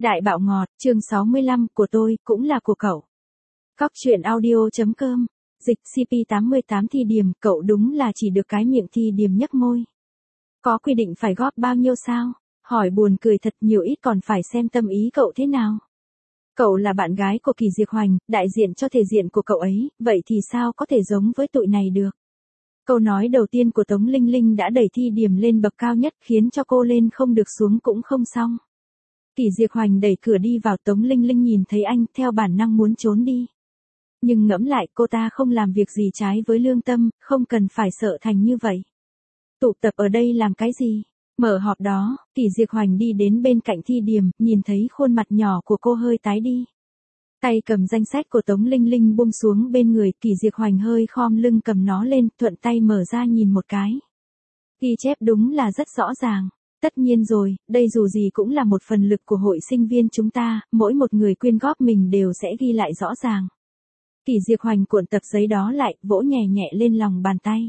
Đại bạo ngọt, chương 65, của tôi, cũng là của cậu. Cóc truyện audio.com, dịch CP88 Thi Điềm, cậu đúng là chỉ được cái miệng Thi Điềm nhếch môi. Có quy định phải góp bao nhiêu sao? Hỏi buồn cười thật, nhiều ít còn phải xem tâm ý cậu thế nào. Cậu là bạn gái của Kỳ Diệp Hoành, đại diện cho thể diện của cậu ấy, vậy thì sao có thể giống với tụi này được? Câu nói đầu tiên của Tống Linh Linh đã đẩy Thi Điềm lên bậc cao nhất, khiến cho cô lên không được xuống cũng không xong. Kỳ Diệp Hoành đẩy cửa đi vào, Tống Linh Linh nhìn thấy anh, theo bản năng muốn trốn đi. Nhưng ngẫm lại, cô ta không làm việc gì trái với lương tâm, không cần phải sợ thành như vậy. Tụ tập ở đây làm cái gì? Mở họp đó, Kỳ Diệp Hoành đi đến bên cạnh Thi Điềm, nhìn thấy khuôn mặt nhỏ của cô hơi tái đi. Tay cầm danh sách của Tống Linh Linh buông xuống bên người, Kỳ Diệp Hoành hơi khom lưng cầm nó lên, thuận tay mở ra nhìn một cái. Ghi chép đúng là rất rõ ràng. Tất nhiên rồi, đây dù gì cũng là một phần lực của hội sinh viên chúng ta, mỗi một người quyên góp mình đều sẽ ghi lại rõ ràng. Kỳ Diệp Hoành cuộn tập giấy đó lại, vỗ nhẹ nhẹ lên lòng bàn tay.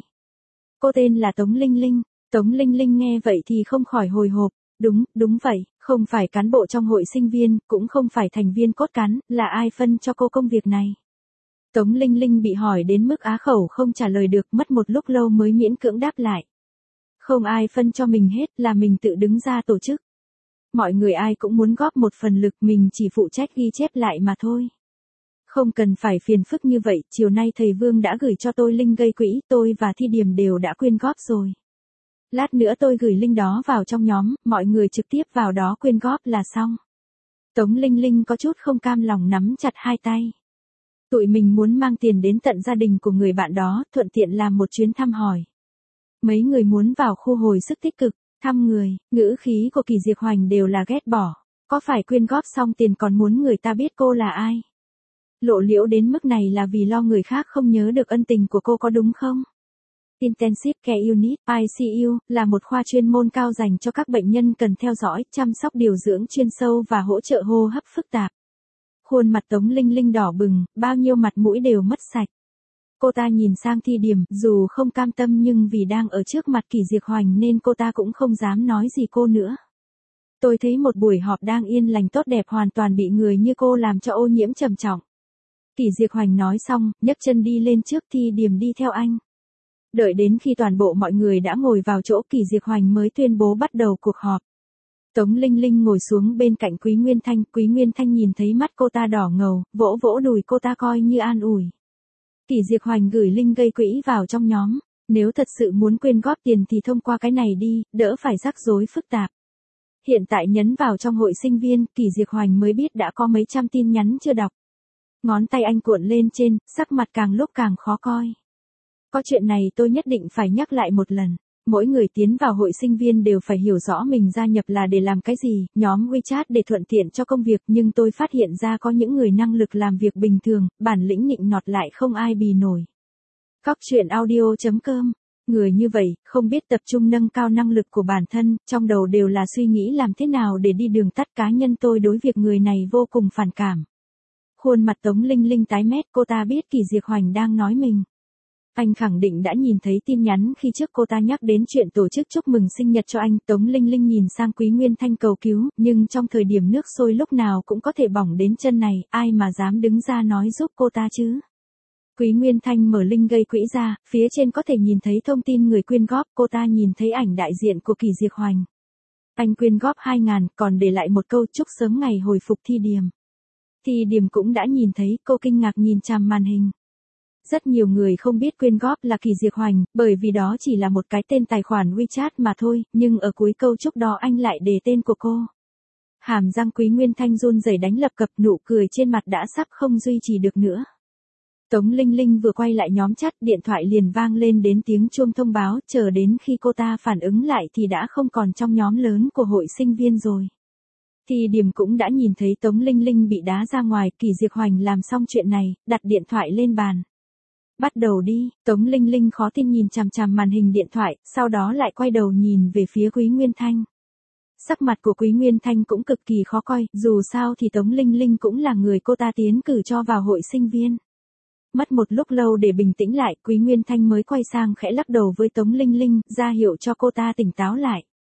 Cô tên là Tống Linh Linh. Tống Linh Linh nghe vậy thì không khỏi hồi hộp. Đúng vậy, không phải cán bộ trong hội sinh viên, cũng không phải thành viên cốt cán, là ai phân cho cô công việc này? Tống Linh Linh bị hỏi đến mức á khẩu không trả lời được, mất một lúc lâu mới miễn cưỡng đáp lại. Không ai phân cho mình hết, là mình tự đứng ra tổ chức. Mọi người ai cũng muốn góp một phần lực, mình chỉ phụ trách ghi chép lại mà thôi. Không cần phải phiền phức như vậy, chiều nay thầy Vương đã gửi cho tôi link gây quỹ, tôi và Thi Điềm đều đã quyên góp rồi. Lát nữa tôi gửi link đó vào trong nhóm, mọi người trực tiếp vào đó quyên góp là xong. Tống Linh Linh có chút không cam lòng nắm chặt hai tay. Tụi mình muốn mang tiền đến tận gia đình của người bạn đó, thuận tiện làm một chuyến thăm hỏi. Mấy người muốn vào khu hồi sức tích cực, thăm người, ngữ khí của Kỳ Diệp Hoành đều là ghét bỏ. Có phải quyên góp xong tiền còn muốn người ta biết cô là ai? Lộ liễu đến mức này là vì lo người khác không nhớ được ân tình của cô có đúng không? Intensive Care Unit, ICU, là một khoa chuyên môn cao dành cho các bệnh nhân cần theo dõi, chăm sóc điều dưỡng chuyên sâu và hỗ trợ hô hấp phức tạp. Khuôn mặt Tống Linh Linh đỏ bừng, bao nhiêu mặt mũi đều mất sạch. Cô ta nhìn sang Thi Điềm, dù không cam tâm nhưng vì đang ở trước mặt Kỳ Diệp Hoành nên cô ta cũng không dám nói gì cô nữa. Tôi thấy một buổi họp đang yên lành tốt đẹp hoàn toàn bị người như cô làm cho ô nhiễm trầm trọng. Kỳ Diệp Hoành nói xong, nhấc chân đi lên trước, Thi Điềm đi theo anh. Đợi đến khi toàn bộ mọi người đã ngồi vào chỗ, Kỳ Diệp Hoành mới tuyên bố bắt đầu cuộc họp. Tống Linh Linh ngồi xuống bên cạnh Quý Nguyên Thanh nhìn thấy mắt cô ta đỏ ngầu, vỗ vỗ đùi cô ta coi như an ủi. Kỳ Diệp Hoành gửi link gây quỹ vào trong nhóm, nếu thật sự muốn quyên góp tiền thì thông qua cái này đi, đỡ phải rắc rối phức tạp. Hiện tại nhấn vào trong hội sinh viên, Kỳ Diệp Hoành mới biết đã có mấy trăm tin nhắn chưa đọc. Ngón tay anh cuộn lên trên, sắc mặt càng lúc càng khó coi. Có chuyện này tôi nhất định phải nhắc lại một lần. Mỗi người tiến vào hội sinh viên đều phải hiểu rõ mình gia nhập là để làm cái gì, nhóm WeChat để thuận tiện cho công việc, nhưng tôi phát hiện ra có những người năng lực làm việc bình thường, bản lĩnh nịnh nọt lại không ai bì nổi. Cóc truyện audio.com, người như vậy, không biết tập trung nâng cao năng lực của bản thân, trong đầu đều là suy nghĩ làm thế nào để đi đường tắt cá nhân, tôi đối việc người này vô cùng phản cảm. Khuôn mặt Tống Linh Linh tái mét, cô ta biết Kỳ Diệp Hoành đang nói mình. Anh khẳng định đã nhìn thấy tin nhắn khi trước cô ta nhắc đến chuyện tổ chức chúc mừng sinh nhật cho anh. Tống Linh Linh nhìn sang Quý Nguyên Thanh cầu cứu, nhưng trong thời điểm nước sôi lúc nào cũng có thể bỏng đến chân này, ai mà dám đứng ra nói giúp cô ta chứ? Quý Nguyên Thanh mở link gây quỹ ra, phía trên có thể nhìn thấy thông tin người quyên góp, cô ta nhìn thấy ảnh đại diện của Kỳ Diệp Hoành. Anh quyên góp 2.000, còn để lại một câu chúc sớm ngày hồi phục Thi Điềm. Thi Điềm cũng đã nhìn thấy, cô kinh ngạc nhìn chằm màn hình. Rất nhiều người không biết quyên góp là Kỳ Diệp Hoành, bởi vì đó chỉ là một cái tên tài khoản WeChat mà thôi, nhưng ở cuối câu chúc đó anh lại đề tên của cô. Hàm răng Quý Nguyên Thanh run rẩy đánh lập cập, nụ cười trên mặt đã sắp không duy trì được nữa. Tống Linh Linh vừa quay lại nhóm chat, điện thoại liền vang lên đến tiếng chuông thông báo, chờ đến khi cô ta phản ứng lại thì đã không còn trong nhóm lớn của hội sinh viên rồi. Thi Điềm cũng đã nhìn thấy Tống Linh Linh bị đá ra ngoài, Kỳ Diệp Hoành làm xong chuyện này, đặt điện thoại lên bàn. Bắt đầu đi, Tống Linh Linh khó tin nhìn chằm chằm màn hình điện thoại, sau đó lại quay đầu nhìn về phía Quý Nguyên Thanh. Sắc mặt của Quý Nguyên Thanh cũng cực kỳ khó coi, dù sao thì Tống Linh Linh cũng là người cô ta tiến cử cho vào hội sinh viên. Mất một lúc lâu để bình tĩnh lại, Quý Nguyên Thanh mới quay sang khẽ lắc đầu với Tống Linh Linh, ra hiệu cho cô ta tỉnh táo lại.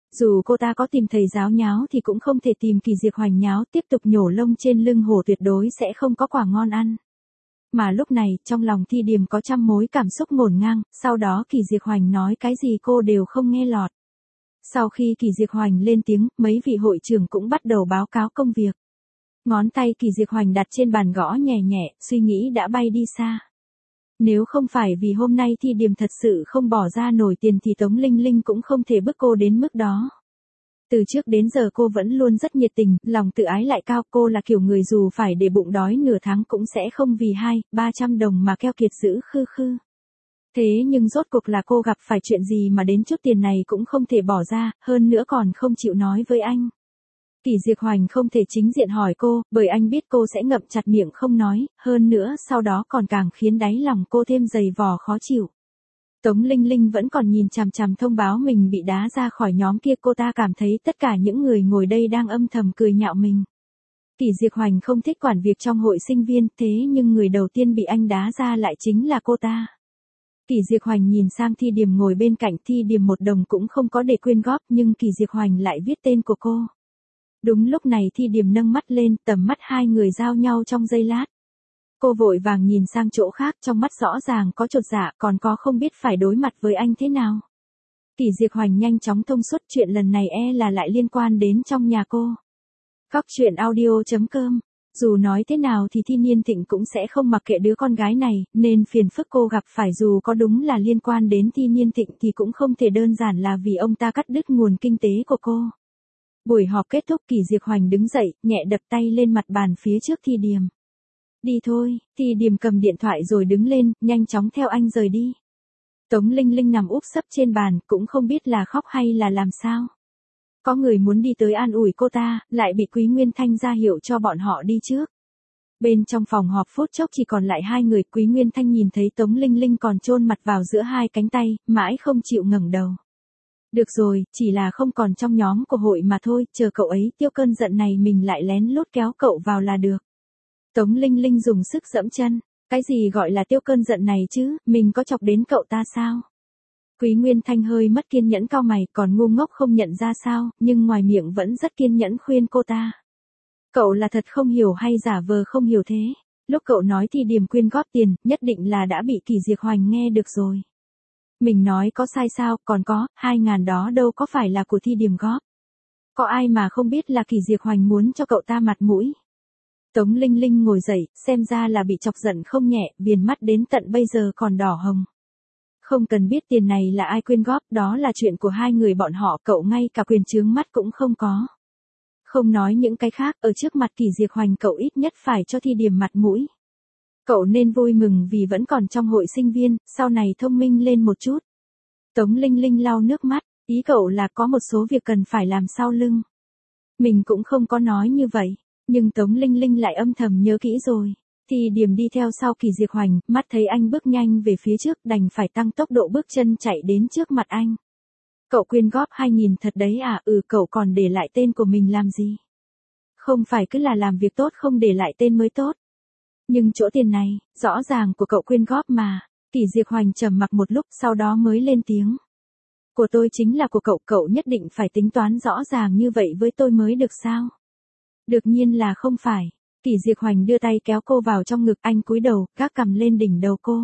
Dù cô ta có tìm thầy giáo nháo thì cũng không thể tìm Kỳ Diệp Hoành nháo, tiếp tục nhổ lông trên lưng hổ tuyệt đối sẽ không có quả ngon ăn. Mà lúc này, trong lòng Thi Điềm có trăm mối cảm xúc ngổn ngang, sau đó Kỳ Diệp Hoành nói cái gì cô đều không nghe lọt. Sau khi Kỳ Diệp Hoành lên tiếng, mấy vị hội trưởng cũng bắt đầu báo cáo công việc. Ngón tay Kỳ Diệp Hoành đặt trên bàn gõ nhẹ nhẹ, suy nghĩ đã bay đi xa. Nếu không phải vì hôm nay Thi Điềm thật sự không bỏ ra nổi tiền thì Tống Linh Linh cũng không thể bức cô đến mức đó. Từ trước đến giờ cô vẫn luôn rất nhiệt tình, lòng tự ái lại cao, cô là kiểu người dù phải để bụng đói nửa tháng cũng sẽ không vì 200-300 đồng mà keo kiệt giữ khư khư. Thế nhưng rốt cuộc là cô gặp phải chuyện gì mà đến chút tiền này cũng không thể bỏ ra, hơn nữa còn không chịu nói với anh. Kỳ Diệp Hoành không thể chính diện hỏi cô, bởi anh biết cô sẽ ngậm chặt miệng không nói, hơn nữa sau đó còn càng khiến đáy lòng cô thêm dày vò khó chịu. Tống Linh Linh vẫn còn nhìn chằm chằm thông báo mình bị đá ra khỏi nhóm kia, cô ta cảm thấy tất cả những người ngồi đây đang âm thầm cười nhạo mình. Kỳ Diệp Hoành không thích quản việc trong hội sinh viên, thế nhưng người đầu tiên bị anh đá ra lại chính là cô ta. Kỳ Diệp Hoành nhìn sang Thi Điềm ngồi bên cạnh, Thi Điềm một đồng cũng không có để quyên góp nhưng Kỳ Diệp Hoành lại viết tên của cô. Đúng lúc này Thi Điềm nâng mắt lên, tầm mắt hai người giao nhau trong giây lát. Cô vội vàng nhìn sang chỗ khác, trong mắt rõ ràng có chột dạ, còn có không biết phải đối mặt với anh thế nào. Kỳ Diệp Hoành nhanh chóng thông suốt, chuyện lần này là lại liên quan đến trong nhà cô. Góc truyện audio.com. Dù nói thế nào thì Thi Niên Thịnh cũng sẽ không mặc kệ đứa con gái này, nên phiền phức cô gặp phải dù có đúng là liên quan đến Thi Niên Thịnh thì cũng không thể đơn giản là vì ông ta cắt đứt nguồn kinh tế của cô. Buổi họp kết thúc, Kỳ Diệp Hoành đứng dậy, nhẹ đập tay lên mặt bàn phía trước Thi Điềm. Đi thôi, Thi Điềm cầm điện thoại rồi đứng lên, nhanh chóng theo anh rời đi. Tống Linh Linh nằm úp sấp trên bàn, cũng không biết là khóc hay là làm sao. Có người muốn đi tới an ủi cô ta, lại bị Quý Nguyên Thanh ra hiệu cho bọn họ đi trước. Bên trong phòng họp phút chốc chỉ còn lại hai người, Quý Nguyên Thanh nhìn thấy Tống Linh Linh còn chôn mặt vào giữa hai cánh tay, mãi không chịu ngẩng đầu. Được rồi, chỉ là không còn trong nhóm của hội mà thôi, chờ cậu ấy tiêu cơn giận này mình lại lén lút kéo cậu vào là được. Tống Linh Linh dùng sức giẫm chân, cái gì gọi là tiêu cơn giận này chứ, mình có chọc đến cậu ta sao? Quý Nguyên Thanh hơi mất kiên nhẫn cau mày, còn ngu ngốc không nhận ra sao, nhưng ngoài miệng vẫn rất kiên nhẫn khuyên cô ta. Cậu là thật không hiểu hay giả vờ không hiểu thế? Lúc cậu nói Thi Điềm quyên góp tiền, nhất định là đã bị Kỳ Diệp Hoành nghe được rồi. Mình nói có sai sao, còn có, 2.000 đó đâu có phải là của Thi Điềm góp. Có ai mà không biết là Kỳ Diệp Hoành muốn cho cậu ta mặt mũi. Tống Linh Linh ngồi dậy, xem ra là bị chọc giận không nhẹ, viền mắt đến tận bây giờ còn đỏ hồng. Không cần biết tiền này là ai quyên góp, đó là chuyện của hai người bọn họ, cậu ngay cả quyền chướng mắt cũng không có. Không nói những cái khác, ở trước mặt Kỳ Diệp Hoành cậu ít nhất phải cho Thi Điềm mặt mũi. Cậu nên vui mừng vì vẫn còn trong hội sinh viên, sau này thông minh lên một chút. Tống Linh Linh lau nước mắt, ý cậu là có một số việc cần phải làm sau lưng. Mình cũng không có nói như vậy, nhưng Tống Linh Linh lại âm thầm nhớ kỹ rồi. Thi Điềm đi theo sau Kỳ Diệp Hoành, mắt thấy anh bước nhanh về phía trước đành phải tăng tốc độ bước chân chạy đến trước mặt anh. Cậu quyên góp 2.000 thật đấy à? Cậu còn để lại tên của mình làm gì? Không phải cứ là làm việc tốt không để lại tên mới tốt. Nhưng chỗ tiền này, rõ ràng của cậu quyên góp mà. Kỳ Diệp Hoành trầm mặc một lúc sau đó mới lên tiếng. Của tôi chính là của cậu, cậu nhất định phải tính toán rõ ràng như vậy với tôi mới được sao? Đương nhiên là không phải. Kỳ Diệp Hoành đưa tay kéo cô vào trong ngực, anh cúi đầu, gác cằm lên đỉnh đầu cô.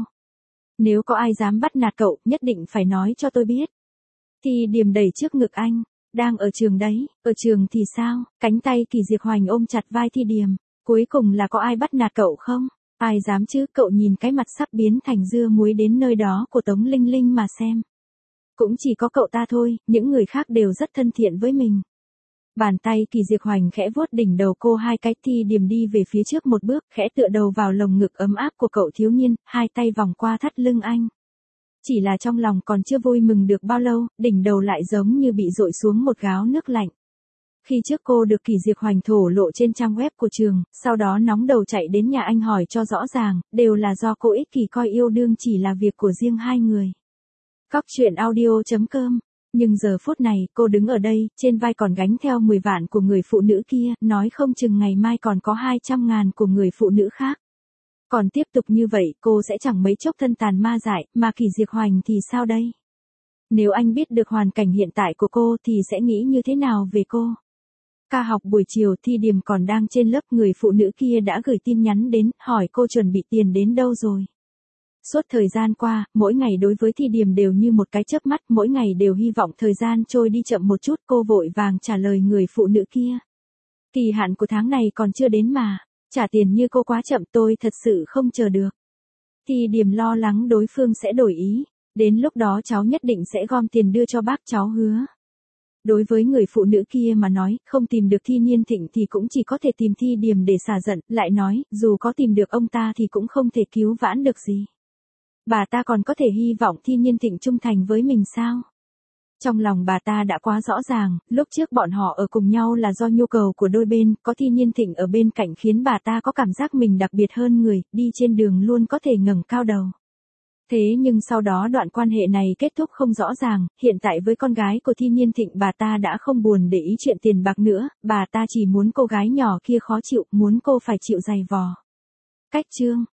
Nếu có ai dám bắt nạt cậu, nhất định phải nói cho tôi biết. Thi Điềm đẩy trước ngực anh. Đang ở trường đấy, ở trường thì sao? Cánh tay Kỳ Diệp Hoành ôm chặt vai Thi Điềm. Cuối cùng là có ai bắt nạt cậu không? Ai dám chứ? Cậu nhìn cái mặt sắp biến thành dưa muối đến nơi đó của Tống Linh Linh mà xem. Cũng chỉ có cậu ta thôi, những người khác đều rất thân thiện với mình. Bàn tay Kỳ Diệp Hoành khẽ vuốt đỉnh đầu cô hai cái, Thi Điềm đi về phía trước một bước, khẽ tựa đầu vào lồng ngực ấm áp của cậu thiếu niên, hai tay vòng qua thắt lưng anh. Chỉ là trong lòng còn chưa vui mừng được bao lâu, đỉnh đầu lại giống như bị dội xuống một gáo nước lạnh. Khi trước cô được Kỳ Diệp Hoành thổ lộ trên trang web của trường, sau đó nóng đầu chạy đến nhà anh hỏi cho rõ ràng, đều là do cô ích kỷ coi yêu đương chỉ là việc của riêng hai người. Góc truyện audio.com. Nhưng giờ phút này, cô đứng ở đây, trên vai còn gánh theo 10 vạn của người phụ nữ kia, nói không chừng ngày mai còn có 200.000 của người phụ nữ khác. Còn tiếp tục như vậy, cô sẽ chẳng mấy chốc thân tàn ma dại, mà Kỳ Diệp Hoành thì sao đây? Nếu anh biết được hoàn cảnh hiện tại của cô thì sẽ nghĩ như thế nào về cô? Ca học buổi chiều Thi Điềm còn đang trên lớp, người phụ nữ kia đã gửi tin nhắn đến, hỏi cô chuẩn bị tiền đến đâu rồi. Suốt thời gian qua, mỗi ngày đối với Thi Điềm đều như một cái chớp mắt, mỗi ngày đều hy vọng thời gian trôi đi chậm một chút, cô vội vàng trả lời người phụ nữ kia. Kỳ hạn của tháng này còn chưa đến mà, trả tiền như cô quá chậm, tôi thật sự không chờ được. Thi Điềm lo lắng đối phương sẽ đổi ý, đến lúc đó cháu nhất định sẽ gom tiền đưa cho bác, cháu hứa. Đối với người phụ nữ kia mà nói, không tìm được Thi Nhiên Thịnh thì cũng chỉ có thể tìm Thi Điềm để xả giận, lại nói, dù có tìm được ông ta thì cũng không thể cứu vãn được gì. Bà ta còn có thể hy vọng Thi Nhiên Thịnh trung thành với mình sao? Trong lòng bà ta đã quá rõ ràng, lúc trước bọn họ ở cùng nhau là do nhu cầu của đôi bên, có Thi Nhiên Thịnh ở bên cạnh khiến bà ta có cảm giác mình đặc biệt hơn người, đi trên đường luôn có thể ngẩng cao đầu. Thế nhưng sau đó đoạn quan hệ này kết thúc không rõ ràng, hiện tại với con gái của Thi Nhiên Thịnh bà ta đã không buồn để ý chuyện tiền bạc nữa, bà ta chỉ muốn cô gái nhỏ kia khó chịu, muốn cô phải chịu dày vò. Cách chương